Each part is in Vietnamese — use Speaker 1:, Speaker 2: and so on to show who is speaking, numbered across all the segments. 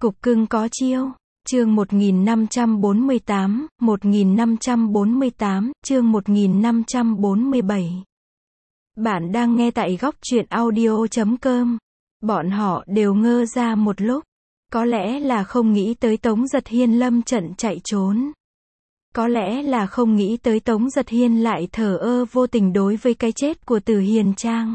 Speaker 1: Cục cưng có chiêu. Chương 1548, 1548, chương 1547. Bạn đang nghe tại góc truyện audio.com. Bọn họ đều ngơ ra một lúc. Có lẽ là không nghĩ tới Tống Giật Hiên lâm trận chạy trốn. Có lẽ là không nghĩ tới Tống Giật Hiên lại thờ ơ vô tình đối với cái chết của Từ Hiền Trang.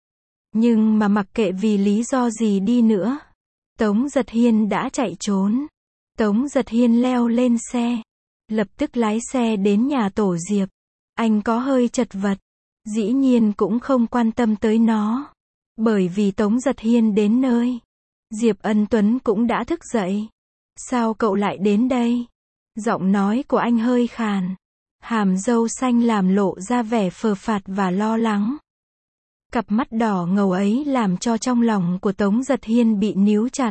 Speaker 1: Nhưng mà mặc kệ vì lý do gì đi nữa, Tống Giật Hiên đã chạy trốn. Tống Giật Hiên leo lên xe, lập tức lái xe đến nhà tổ Diệp. Anh có hơi chật vật, dĩ nhiên cũng không quan tâm tới nó. Bởi vì Tống Giật Hiên đến nơi, Diệp Ân Tuấn cũng đã thức dậy. Sao cậu lại đến đây? Giọng nói của anh hơi khàn. Hàm râu xanh làm lộ ra vẻ phờ phạt và lo lắng. Cặp mắt đỏ ngầu ấy làm cho trong lòng của Tống Giật Hiên bị níu chặt.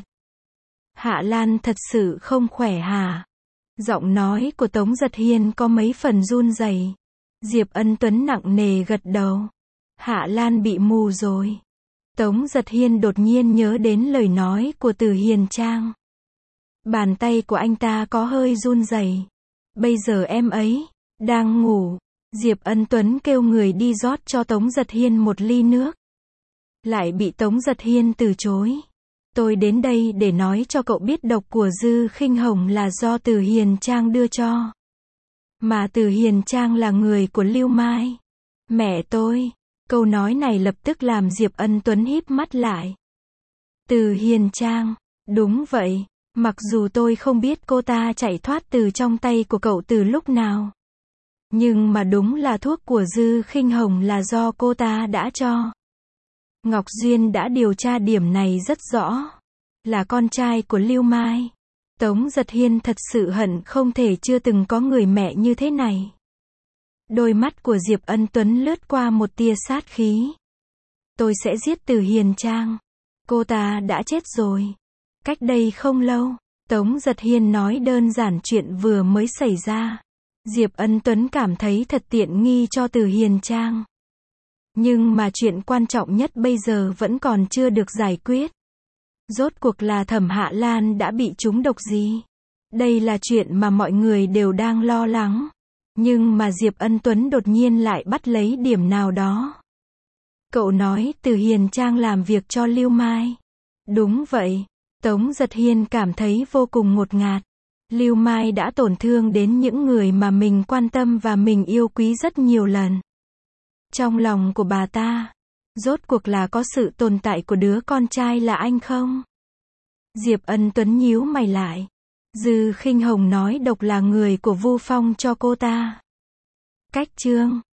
Speaker 1: Hạ Lan thật sự không khỏe hả? Giọng nói của Tống Giật Hiên có mấy phần run rẩy. Diệp Ân Tuấn nặng nề gật đầu. Hạ Lan bị mù rồi. Tống Giật Hiên đột nhiên nhớ đến lời nói của Từ Hiền Trang. Bàn tay của anh ta có hơi run rẩy. Bây giờ em ấy đang ngủ. Diệp Ân Tuấn kêu người đi rót cho Tống Giật Hiên một ly nước. Lại bị Tống Giật Hiên từ chối. Tôi đến đây để nói cho cậu biết độc của Dư Khinh Hồng là do Từ Hiền Trang đưa cho. Mà Từ Hiền Trang là người của Lưu Mai. Mẹ tôi. Câu nói này lập tức làm Diệp Ân Tuấn híp mắt lại. Từ Hiền Trang. Đúng vậy. Mặc dù tôi không biết cô ta chạy thoát từ trong tay của cậu từ lúc nào. Nhưng mà đúng là thuốc của Dư Khinh Hồng là do cô ta đã cho. Ngọc Duyên đã điều tra điểm này rất rõ. Là con trai của Lưu Mai. Tống Giật Hiên thật sự hận không thể chưa từng có người mẹ như thế này. Đôi mắt của Diệp Ân Tuấn lướt qua một tia sát khí. Tôi sẽ giết Từ Hiền Trang. Cô ta đã chết rồi. Cách đây không lâu, Tống Giật Hiên nói đơn giản chuyện vừa mới xảy ra. Diệp Ân Tuấn cảm thấy thật tiện nghi cho Từ Hiền Trang. Nhưng mà chuyện quan trọng nhất bây giờ vẫn còn chưa được giải quyết. Rốt cuộc là Thẩm Hạ Lan đã bị trúng độc gì? Đây là chuyện mà mọi người đều đang lo lắng. Nhưng mà Diệp Ân Tuấn đột nhiên lại bắt lấy điểm nào đó. Cậu nói Từ Hiền Trang làm việc cho Lưu Mai. Đúng vậy. Tống Giật Hiên cảm thấy vô cùng ngột ngạt. Lưu Mai đã tổn thương đến những người mà mình quan tâm và mình yêu quý rất nhiều lần. Trong lòng của bà ta, rốt cuộc là có sự tồn tại của đứa con trai là anh không? Diệp Ân Tuấn nhíu mày lại. Dư Khinh Hồng nói độc là người của Vu Phong cho cô ta. Cách chương